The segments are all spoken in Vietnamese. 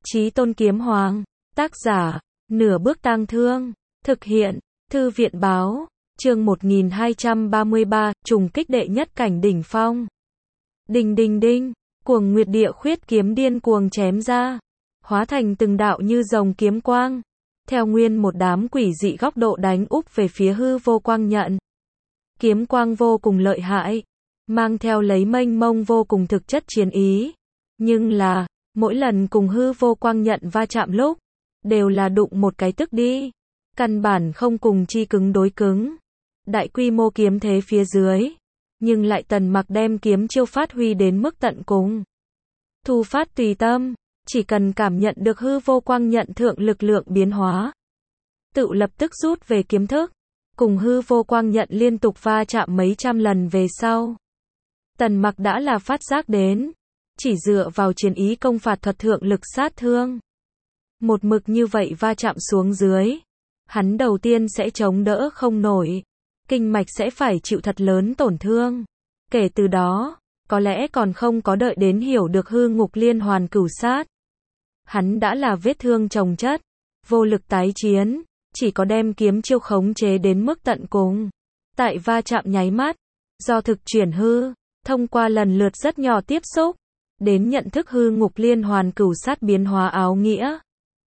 Chí Tôn Kiếm Hoàng, tác giả, Nửa Bước Tang Thương, thực hiện, Thư viện Báo, chương 1233, trùng kích đệ nhất cảnh đỉnh phong. Đinh đinh đinh, cuồng nguyệt địa khuyết kiếm điên cuồng chém ra, hóa thành từng đạo như rồng kiếm quang, theo nguyên một đám quỷ dị góc độ đánh úp về phía hư vô quang nhận. Kiếm quang vô cùng lợi hại, mang theo lấy mênh mông vô cùng thực chất chiến ý, nhưng là, mỗi lần cùng hư vô quang nhận va chạm lúc, đều là đụng một cái tức đi, căn bản không cùng chi cứng đối cứng. Đại quy mô kiếm thế phía dưới, nhưng lại Tần Mặc đem kiếm chiêu phát huy đến mức tận cùng. Thu phát tùy tâm, chỉ cần cảm nhận được hư vô quang nhận thượng lực lượng biến hóa, tự lập tức rút về kiếm thức, cùng hư vô quang nhận liên tục va chạm mấy trăm lần về sau. Tần Mặc đã là phát giác đến, chỉ dựa vào chiến ý công phạt thuật thượng lực sát thương. Một mực như vậy va chạm xuống dưới, hắn đầu tiên sẽ chống đỡ không nổi, kinh mạch sẽ phải chịu thật lớn tổn thương. Kể từ đó, có lẽ còn không có đợi đến hiểu được hư ngục liên hoàn cửu sát. Hắn đã là vết thương chồng chất, vô lực tái chiến, chỉ có đem kiếm chiêu khống chế đến mức tận cùng. Tại va chạm nháy mắt, do thực chuyển hư, thông qua lần lượt rất nhỏ tiếp xúc, đến nhận thức hư ngục liên hoàn cửu sát biến hóa áo nghĩa.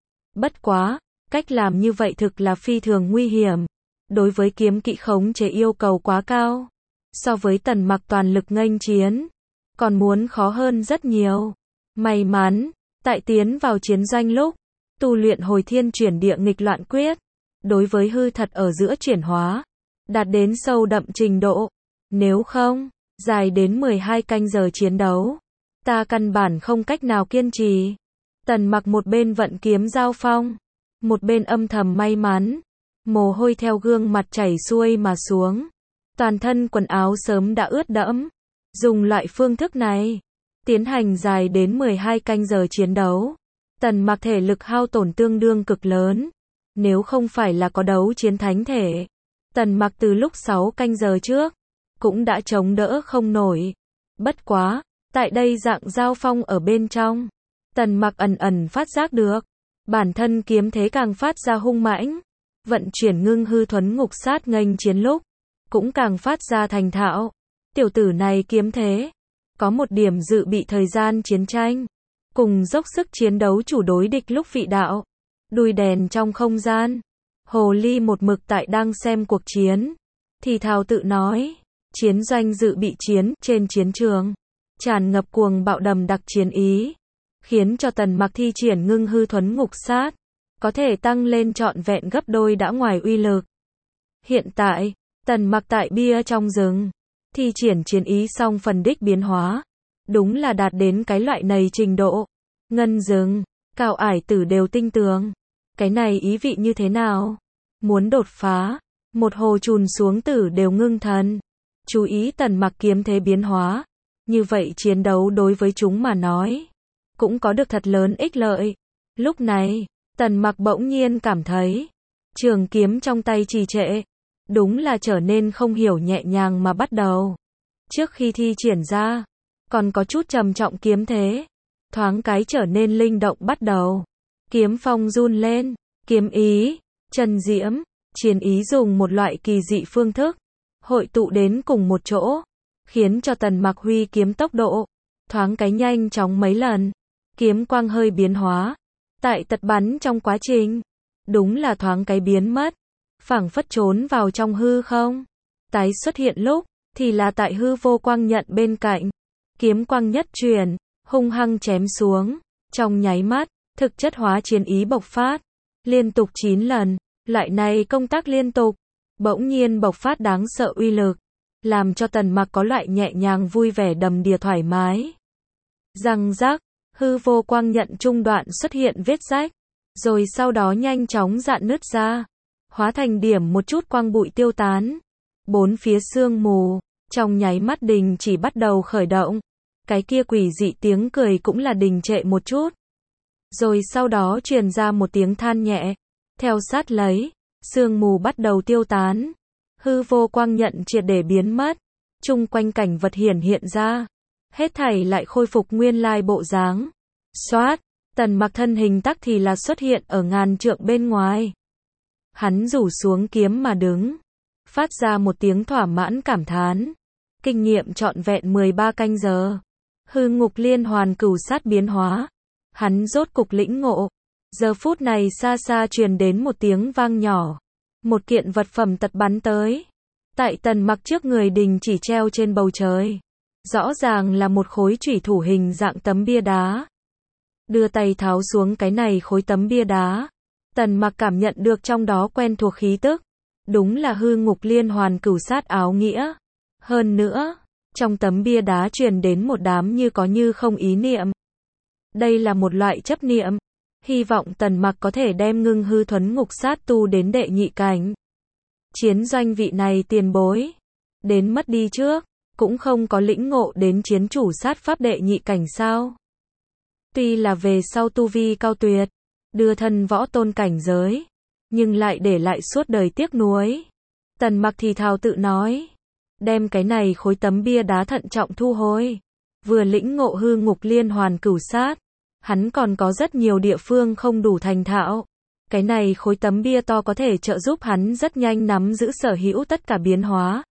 Bất quá, cách làm như vậy thực là phi thường nguy hiểm. Đối với kiếm kỵ khống chế yêu cầu quá cao. So với Tần Mặc toàn lực nghênh chiến, còn muốn khó hơn rất nhiều. May mắn, tại tiến vào chiến doanh lúc, tu luyện hồi thiên chuyển địa nghịch loạn quyết, đối với hư thật ở giữa chuyển hóa, đạt đến sâu đậm trình độ. Nếu không, dài đến 12 canh giờ chiến đấu, ta căn bản không cách nào kiên trì. Tần Mặc một bên vận kiếm giao phong, một bên âm thầm may mắn, mồ hôi theo gương mặt chảy xuôi mà xuống, toàn thân quần áo sớm đã ướt đẫm. Dùng loại phương thức này, tiến hành dài đến 12 canh giờ chiến đấu, Tần Mặc thể lực hao tổn tương đương cực lớn. Nếu không phải là có đấu chiến thánh thể, Tần Mặc từ lúc 6 canh giờ trước, cũng đã chống đỡ không nổi. Bất quá, tại đây dạng giao phong ở bên trong, Tần Mặc ẩn ẩn phát giác được, bản thân kiếm thế càng phát ra hung mãnh, vận chuyển ngưng hư thuấn ngục sát nghênh chiến lúc, cũng càng phát ra thành thạo. Tiểu tử này kiếm thế, có một điểm dự bị thời gian chiến tranh, cùng dốc sức chiến đấu chủ đối địch lúc vị đạo, đùi đèn trong không gian. Hồ Ly một mực tại đang xem cuộc chiến, thì thào tự nói, chiến doanh dự bị chiến trên chiến trường, tràn ngập cuồng bạo đầm đặc chiến ý, khiến cho Tần Mặc thi triển ngưng hư thuấn ngục sát, có thể tăng lên trọn vẹn gấp đôi đã ngoài uy lực. Hiện tại, Tần Mặc tại bia trong rừng, thi triển chiến ý xong phần đích biến hóa, đúng là đạt đến cái loại này trình độ. Ngân rừng, Cao Ải Tử đều tinh tường. Cái này ý vị như thế nào? Muốn đột phá, một hồ chùn xuống tử đều ngưng thần. Chú ý Tần Mặc kiếm thế biến hóa, như vậy chiến đấu đối với chúng mà nói, cũng có được thật lớn ích lợi. Lúc này, Tần Mặc bỗng nhiên cảm thấy, trường kiếm trong tay trì trệ, đúng là trở nên không hiểu nhẹ nhàng mà bắt đầu. Trước khi thi triển ra, còn có chút trầm trọng kiếm thế, thoáng cái trở nên linh động bắt đầu. Kiếm phong run lên, kiếm ý, chân diễm, chiến ý dùng một loại kỳ dị phương thức, hội tụ đến cùng một chỗ, khiến cho Tần Mặc huy kiếm tốc độ, thoáng cái nhanh chóng mấy lần. Kiếm quang hơi biến hóa, tại tật bắn trong quá trình, đúng là thoáng cái biến mất, phảng phất trốn vào trong hư không. Tái xuất hiện lúc, thì là tại hư vô quang nhận bên cạnh. Kiếm quang nhất chuyển, hung hăng chém xuống, trong nháy mắt, thực chất hóa chiến ý bộc phát, liên tục 9 lần, loại này công tác liên tục, bỗng nhiên bộc phát đáng sợ uy lực, làm cho Tần Mặc có loại nhẹ nhàng vui vẻ đầm đìa thoải mái. Răng rắc, hư vô quang nhận trung đoạn xuất hiện vết rách, rồi sau đó nhanh chóng rạn nứt ra, hóa thành điểm một chút quang bụi tiêu tán. Bốn phía sương mù, trong nháy mắt đình chỉ bắt đầu khởi động, cái kia quỷ dị tiếng cười cũng là đình trệ một chút. Rồi sau đó truyền ra một tiếng than nhẹ, theo sát lấy, sương mù bắt đầu tiêu tán, hư vô quang nhận triệt để biến mất, chung quanh cảnh vật hiển hiện ra, hết thảy lại khôi phục nguyên lai bộ dáng. Xoát, Tần Mặc thân hình tắc thì là xuất hiện ở ngàn trượng bên ngoài. Hắn rủ xuống kiếm mà đứng, phát ra một tiếng thỏa mãn cảm thán. Kinh nghiệm trọn vẹn 13 canh giờ. Hư ngục liên hoàn cửu sát biến hóa. Hắn rốt cục lĩnh ngộ. Giờ phút này xa xa truyền đến một tiếng vang nhỏ. Một kiện vật phẩm tật bắn tới. Tại Tần Mặc trước người đình chỉ treo trên bầu trời. Rõ ràng là một khối chủy thủ hình dạng tấm bia đá. Đưa tay tháo xuống cái này khối tấm bia đá. Tần Mặc cảm nhận được trong đó quen thuộc khí tức. Đúng là hư ngục liên hoàn cửu sát áo nghĩa. Hơn nữa, trong tấm bia đá truyền đến một đám như có như không ý niệm. Đây là một loại chấp niệm. Hy vọng Tần Mặc có thể đem ngưng hư thuấn ngục sát tu đến đệ nhị cảnh. Chiến doanh vị này tiền bối. Đến mất đi trước, cũng không có lĩnh ngộ đến chiến chủ sát pháp đệ nhị cảnh sao. Tuy là về sau tu vi cao tuyệt, đưa thân võ tôn cảnh giới, nhưng lại để lại suốt đời tiếc nuối. Tần Mặc thì thào tự nói. Đem cái này khối tấm bia đá thận trọng thu hồi. Vừa lĩnh ngộ hư ngục liên hoàn cửu sát. Hắn còn có rất nhiều địa phương không đủ thành thạo. Cái này khối tấm bia to có thể trợ giúp hắn rất nhanh nắm giữ sở hữu tất cả biến hóa.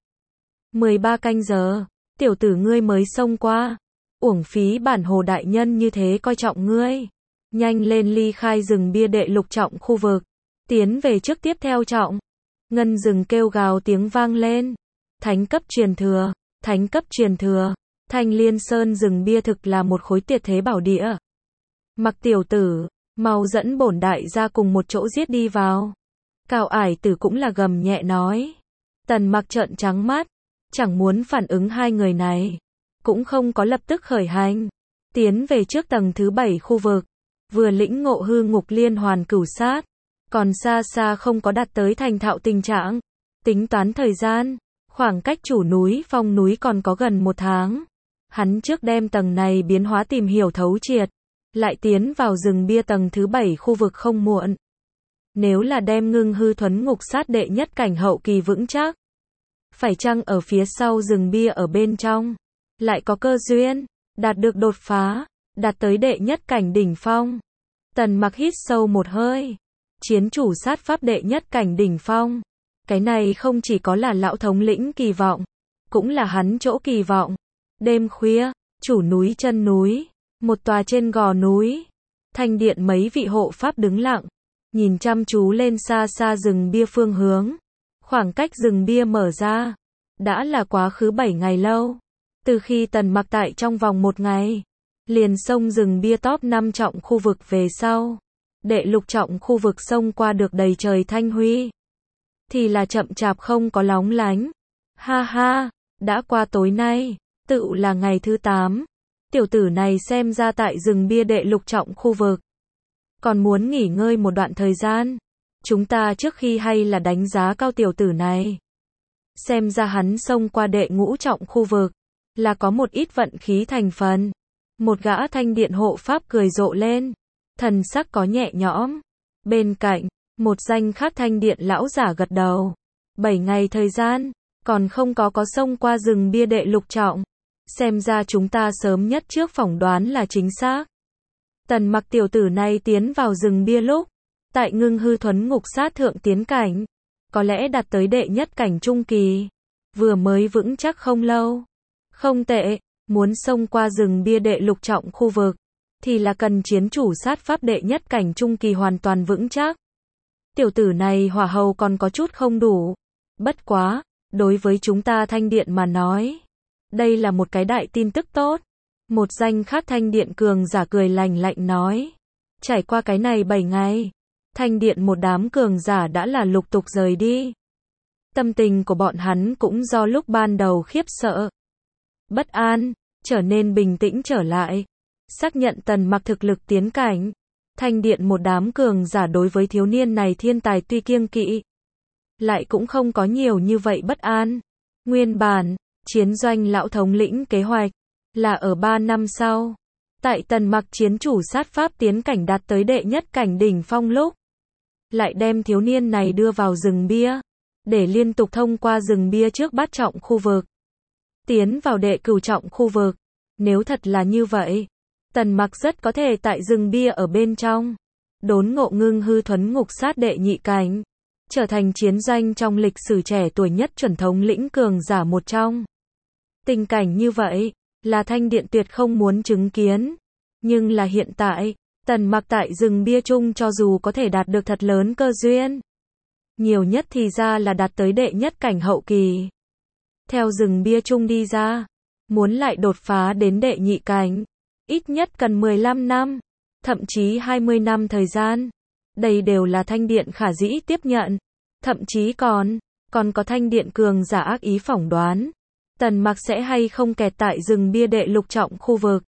13 canh giờ, tiểu tử ngươi mới xông qua. Uổng phí bản hồ đại nhân như thế coi trọng ngươi. Nhanh lên ly khai rừng bia đệ lục trọng khu vực. Tiến về trước tiếp theo trọng. Ngân rừng kêu gào tiếng vang lên. Thánh cấp truyền thừa, thánh cấp truyền thừa. Thanh Liên Sơn rừng bia thực là một khối tuyệt thế bảo địa. Mặc tiểu tử, mau dẫn bổn đại gia cùng một chỗ giết đi vào. Cao Ải Tử cũng là gầm nhẹ nói. Tần Mặc trợn trắng mắt, chẳng muốn phản ứng hai người này, cũng không có lập tức khởi hành, tiến về trước tầng thứ 7 khu vực, vừa lĩnh ngộ hư ngục liên hoàn cửu sát, còn xa xa không có đạt tới thành thạo tình trạng. Tính toán thời gian, khoảng cách chủ núi Phong núi còn có gần 1 tháng. Hắn trước đem tầng này biến hóa tìm hiểu thấu triệt, lại tiến vào rừng bia tầng thứ 7 khu vực không muộn. Nếu là đem ngưng hư thuấn ngục sát đệ nhất cảnh hậu kỳ vững chắc, phải chăng ở phía sau rừng bia ở bên trong, lại có cơ duyên, đạt được đột phá, đạt tới đệ nhất cảnh đỉnh phong. Tần Mặc hít sâu một hơi. Chiến chủ sát pháp đệ nhất cảnh đỉnh phong. Cái này không chỉ có là lão thống lĩnh kỳ vọng, cũng là hắn chỗ kỳ vọng. Đêm khuya, chủ núi chân núi, một tòa trên gò núi, thanh điện mấy vị hộ pháp đứng lặng, nhìn chăm chú lên xa xa rừng bia phương hướng. Khoảng cách rừng bia mở ra, đã là quá khứ 7 ngày lâu. Từ khi Tần Mặc tại trong vòng 1 ngày, liền xông rừng bia top 5 trọng khu vực về sau, đệ lục trọng khu vực xông qua được đầy trời thanh huy. Thì là chậm chạp không có lóng lánh. Ha ha, đã qua tối nay, tựu là ngày thứ 8. Tiểu tử này xem ra tại rừng bia đệ lục trọng khu vực, còn muốn nghỉ ngơi một đoạn thời gian. Chúng ta trước khi hay là đánh giá cao tiểu tử này. Xem ra hắn xông qua đệ ngũ trọng khu vực, là có một ít vận khí thành phần. Một gã thanh điện hộ pháp cười rộ lên, thần sắc có nhẹ nhõm. Bên cạnh, một danh khác thanh điện lão giả gật đầu. 7 ngày thời gian, còn không có xông qua rừng bia đệ lục trọng. Xem ra chúng ta sớm nhất trước phỏng đoán là chính xác. Tần Mặc tiểu tử này tiến vào rừng bia lúc, tại ngưng hư thuấn ngục sát thượng tiến cảnh, có lẽ đạt tới đệ nhất cảnh trung kỳ, vừa mới vững chắc không lâu. Không tệ, muốn xông qua rừng bia đệ lục trọng khu vực, thì là cần chiến chủ sát pháp đệ nhất cảnh trung kỳ hoàn toàn vững chắc. Tiểu tử này hỏa hầu còn có chút không đủ. Bất quá, đối với chúng ta thanh điện mà nói, đây là một cái đại tin tức tốt. Một danh khác thanh điện cường giả cười lành lạnh nói. Trải qua cái này 7 ngày, thanh điện một đám cường giả đã là lục tục rời đi. Tâm tình của bọn hắn cũng do lúc ban đầu khiếp sợ, bất an, trở nên bình tĩnh trở lại. Xác nhận Tần Mặc thực lực tiến cảnh, thanh điện một đám cường giả đối với thiếu niên này thiên tài tuy kiêng kỵ, lại cũng không có nhiều như vậy bất an. Nguyên bản, chiến doanh lão thống lĩnh kế hoạch là ở 3 năm sau, tại Tần Mặc chiến chủ sát pháp tiến cảnh đạt tới đệ nhất cảnh đỉnh phong lúc, lại đem thiếu niên này đưa vào rừng bia, để liên tục thông qua rừng bia trước bát trọng khu vực, tiến vào đệ cửu trọng khu vực. Nếu thật là như vậy, Tần Mặc rất có thể tại rừng bia ở bên trong, đốn ngộ ngưng hư thuấn ngục sát đệ nhị cảnh, trở thành chiến doanh trong lịch sử trẻ tuổi nhất chuẩn thống lĩnh cường giả một trong. Tình cảnh như vậy, là Thanh Điện tuyệt không muốn chứng kiến. Nhưng là hiện tại, Tần Mặc tại rừng bia chung cho dù có thể đạt được thật lớn cơ duyên, nhiều nhất thì ra là đạt tới đệ nhất cảnh hậu kỳ. Theo rừng bia chung đi ra, muốn lại đột phá đến đệ nhị cảnh, ít nhất cần 15 năm, thậm chí 20 năm thời gian. Đây đều là Thanh Điện khả dĩ tiếp nhận. Thậm chí còn có Thanh Điện cường giả ác ý phỏng đoán, Tần Mặc sẽ hay không kẹt tại rừng bia đệ lục trọng khu vực.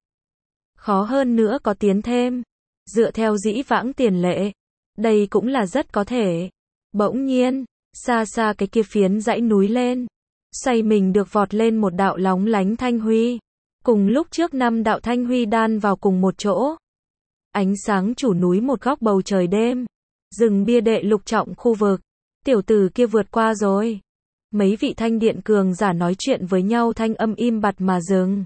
Khó hơn nữa có tiến thêm. Dựa theo dĩ vãng tiền lệ, đây cũng là rất có thể. Bỗng nhiên, xa xa cái kia phiến dãy núi lên, xoay mình được vọt lên một đạo lóng lánh thanh huy. Cùng lúc trước 5 đạo thanh huy đan vào cùng một chỗ. Ánh sáng chủ núi một góc bầu trời đêm. Rừng bia đệ lục trọng khu vực. Tiểu tử kia vượt qua rồi. Mấy vị Thanh Điện cường giả nói chuyện với nhau thanh âm im bặt mà dừng.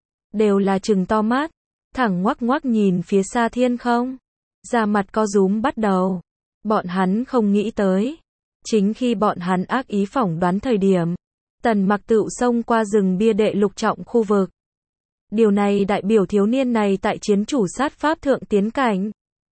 Đều là trừng to mắt, thẳng ngoắc ngoắc nhìn phía xa thiên không. Da mặt co rúm bắt đầu. Bọn hắn không nghĩ tới. Chính khi bọn hắn ác ý phỏng đoán thời điểm, Tần Mặc tựu xông qua rừng bia đệ lục trọng khu vực. Điều này đại biểu thiếu niên này tại chiến chủ sát pháp thượng tiến cảnh,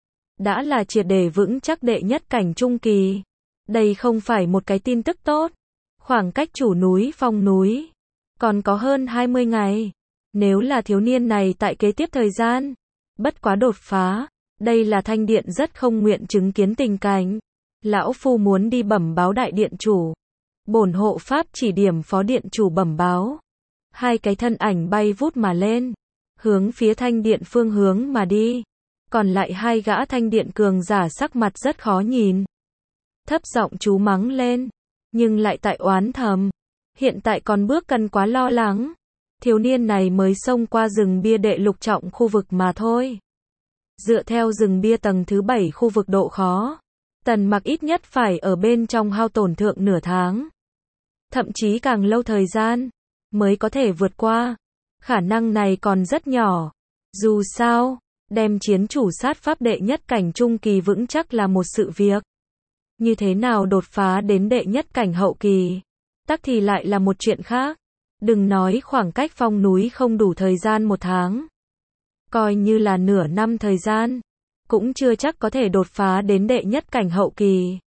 đã là triệt để vững chắc đệ nhất cảnh trung kỳ. Đây không phải một cái tin tức tốt. Khoảng cách chủ núi phong núi còn có hơn 20 ngày. Nếu là thiếu niên này tại kế tiếp thời gian bất quá đột phá, đây là Thanh Điện rất không nguyện chứng kiến tình cảnh. Lão phu muốn đi bẩm báo đại điện chủ. Bổn hộ pháp chỉ điểm phó điện chủ bẩm báo. Hai cái thân ảnh bay vút mà lên, hướng phía Thanh Điện phương hướng mà đi. Còn lại hai gã Thanh Điện cường giả sắc mặt rất khó nhìn, thấp giọng chú mắng lên, nhưng lại tại oán thầm. Hiện tại còn bước cần quá lo lắng. Thiếu niên này mới xông qua rừng bia đệ lục trọng khu vực mà thôi. Dựa theo rừng bia tầng thứ 7 khu vực độ khó, Tần Mặc ít nhất phải ở bên trong hao tổn thượng nửa tháng. Thậm chí càng lâu thời gian, mới có thể vượt qua. Khả năng này còn rất nhỏ. Dù sao, đem chiến chủ sát pháp đệ nhất cảnh trung kỳ vững chắc là một sự việc. Như thế nào đột phá đến đệ nhất cảnh hậu kỳ, tắc thì lại là một chuyện khác. Đừng nói khoảng cách phong núi không đủ thời gian 1 tháng. Coi như là nửa năm thời gian, cũng chưa chắc có thể đột phá đến đệ nhất cảnh hậu kỳ.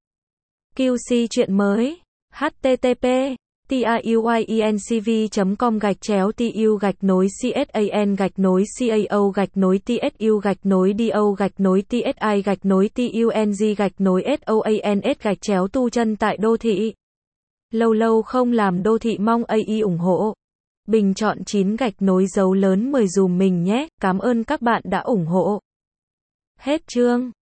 QC chuyện mới. http tu chân tại đô thị. Lâu lâu không làm đô thị mong AI ủng hộ. Bình chọn 9 dấu lớn 10 dùm mình nhé. Cảm ơn các bạn đã ủng hộ. Hết chương.